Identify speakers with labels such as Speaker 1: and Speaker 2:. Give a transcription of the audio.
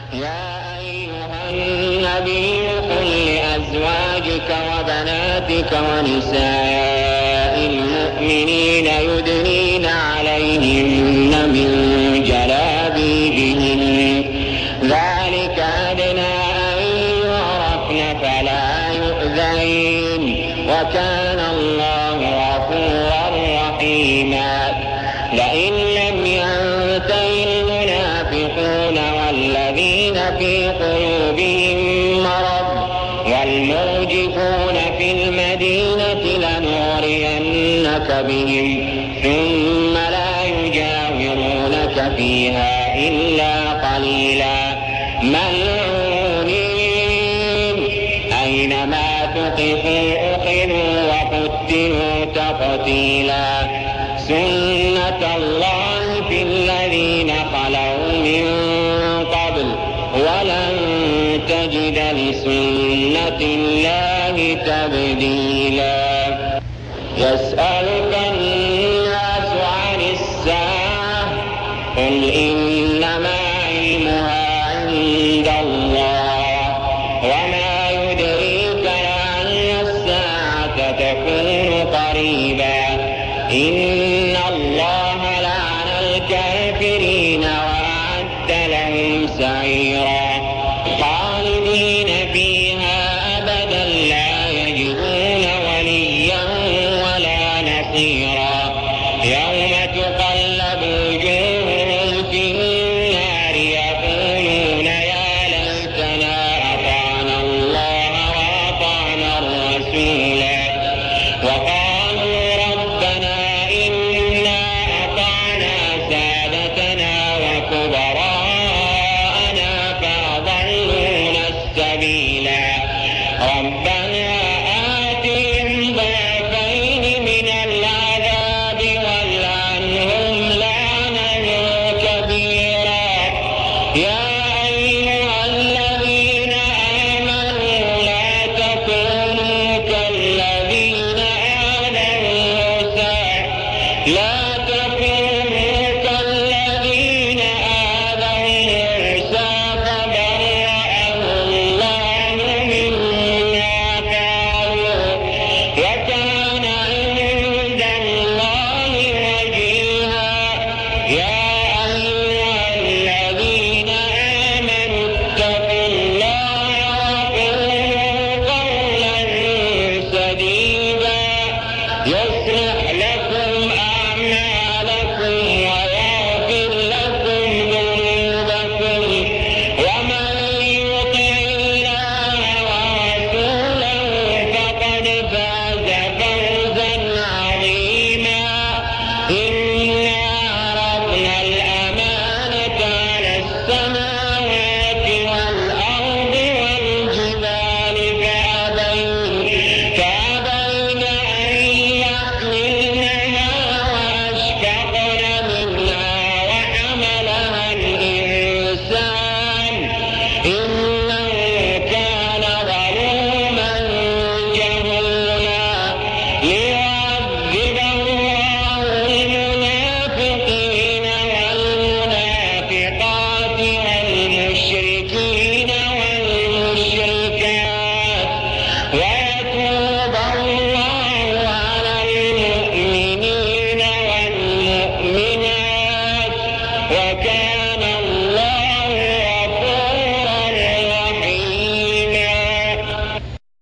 Speaker 1: يا أيها النبي قل لأزواجك وبناتك ونساء المؤمنين يدنين عليهن من جلابيبهن ذلك أدنى أن يعرفن فلا يؤذين وكان الله غفورا رحيما. لئن لم ينته المنافقون والذين في قلوبهم مرض والمرجفون في المدينة لنغرينك بهم ثم لا يجاورونك فيها إلا قليلا ملعونين أينما تقفوا أخذوا وقتلوا تقتيلا سنة الله في الذين خلوا من قبل ولن تجد لسنة الله تبديلا. يسألك الناس عن الساعة قل إنما علمها عند الله وما يدريك لعل الساعة تكون قريبا. إن الله لعن الكافرين وأعد لهم سعيرا خالدين فيها أبدا لا يجدون وليا ولا نصيرا. يوم تقلب وجوههم في النار يقولون يا ليتنا أطعنا الله وأطعنا الرسولا وقالوا ربنا إنا أطعنا سادتنا وكبراءنا فأضلونا السبيلا. ربنا آتهم ضعفين من العذاب والعنهم لعنا كبيرا. يا